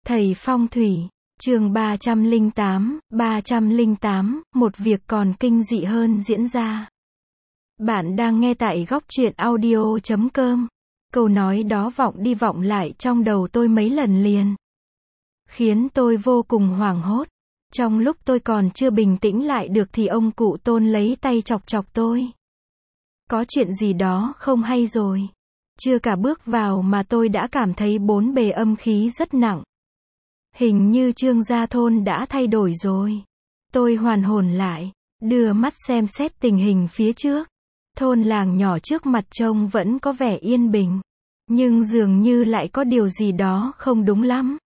Thầy phong thủy, chương 308, một việc còn kinh dị hơn diễn ra. Bạn đang nghe tại góc truyện audio.com. Câu nói đó vọng đi vọng lại trong đầu tôi mấy lần liền, khiến tôi vô cùng hoảng hốt. Trong lúc tôi còn chưa bình tĩnh lại được thì ông cụ Tôn lấy tay chọc chọc tôi. Có chuyện gì đó không hay rồi. Chưa cả bước vào mà tôi đã cảm thấy bốn bề âm khí rất nặng. Hình như Trương gia thôn đã thay đổi rồi. Tôi hoàn hồn lại, đưa mắt xem xét tình hình phía trước. Thôn làng nhỏ trước mặt trông vẫn có vẻ yên bình, nhưng dường như lại có điều gì đó không đúng lắm.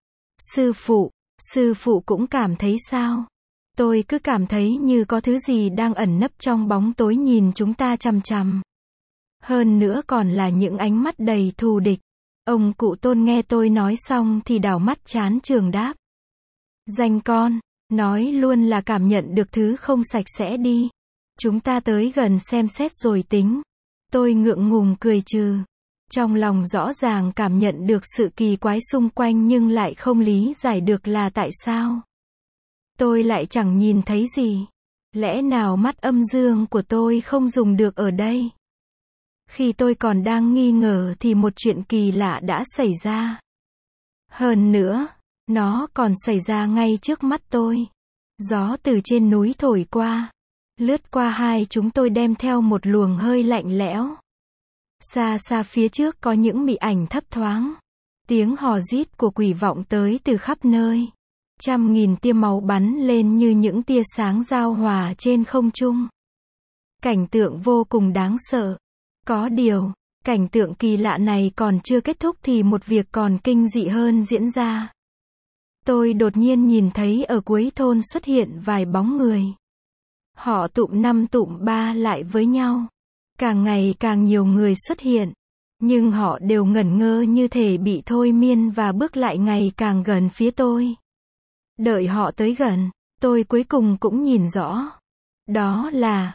Sư phụ cũng cảm thấy sao? Tôi cứ cảm thấy như có thứ gì đang ẩn nấp trong bóng tối nhìn chúng ta chằm chằm. Hơn nữa còn là những ánh mắt đầy thù địch. Ông cụ Tôn nghe tôi nói xong thì đảo mắt chán chường đáp. Danh con, nói luôn là cảm nhận được thứ không sạch sẽ đi. Chúng ta tới gần xem xét rồi tính. Tôi ngượng ngùng cười trừ. Trong lòng rõ ràng cảm nhận được sự kỳ quái xung quanh nhưng lại không lý giải được là tại sao. Tôi lại chẳng nhìn thấy gì. Lẽ nào mắt âm dương của tôi không dùng được ở đây? Khi tôi còn đang nghi ngờ thì một chuyện kỳ lạ đã xảy ra. Hơn nữa, nó còn xảy ra ngay trước mắt tôi. Gió từ trên núi thổi qua, lướt qua hai chúng tôi đem theo một luồng hơi lạnh lẽo. Xa xa phía trước có những mị ảnh thấp thoáng. Tiếng hò rít của quỷ vọng tới từ khắp nơi. Trăm nghìn tia máu bắn lên như những tia sáng giao hòa trên không trung. Cảnh tượng vô cùng đáng sợ. Có điều, cảnh tượng kỳ lạ này còn chưa kết thúc thì một việc còn kinh dị hơn diễn ra. Tôi đột nhiên nhìn thấy ở cuối thôn xuất hiện vài bóng người. Họ tụm năm tụm ba lại với nhau. Càng ngày càng nhiều người xuất hiện. Nhưng họ đều ngẩn ngơ như thể bị thôi miên và bước lại ngày càng gần phía tôi. Đợi họ tới gần, tôi cuối cùng cũng nhìn rõ. Đó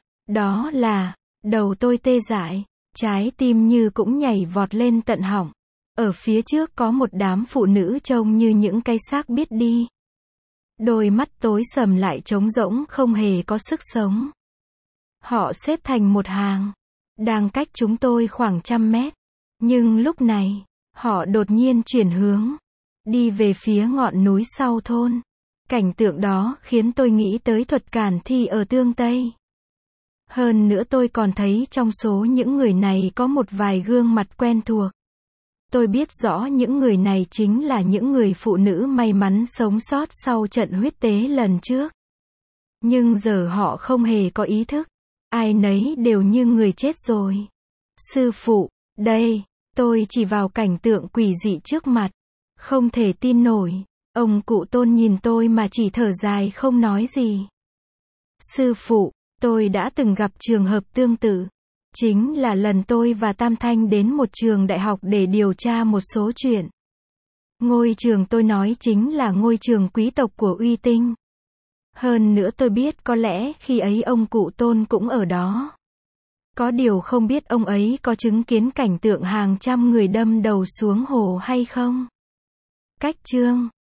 là, đầu tôi tê dại, trái tim như cũng nhảy vọt lên tận họng. Ở phía trước có một đám phụ nữ trông như những cái xác biết đi. Đôi mắt tối sầm lại trống rỗng không hề có sức sống. Họ xếp thành một hàng, đang cách chúng tôi khoảng 100 mét. Nhưng lúc này, họ đột nhiên chuyển hướng, đi về phía ngọn núi sau thôn. Cảnh tượng đó khiến tôi nghĩ tới thuật càn thi ở Tương Tây. Hơn nữa tôi còn thấy trong số những người này có một vài gương mặt quen thuộc. Tôi biết rõ những người này chính là những người phụ nữ may mắn sống sót sau trận huyết tế lần trước. Nhưng giờ họ không hề có ý thức. Ai nấy đều như người chết rồi. Sư phụ, đây, tôi chỉ vào cảnh tượng quỷ dị trước mặt. Không thể tin nổi. Ông cụ Tôn nhìn tôi mà chỉ thở dài không nói gì. Sư phụ, tôi đã từng gặp trường hợp tương tự. Chính là lần tôi và Tam Thanh đến một trường đại học để điều tra một số chuyện. Ngôi trường tôi nói chính là ngôi trường quý tộc của Uy Tinh. Hơn nữa tôi biết có lẽ khi ấy ông cụ Tôn cũng ở đó. Có điều không biết ông ấy có chứng kiến cảnh tượng hàng trăm người đâm đầu xuống hồ hay không. Cách chương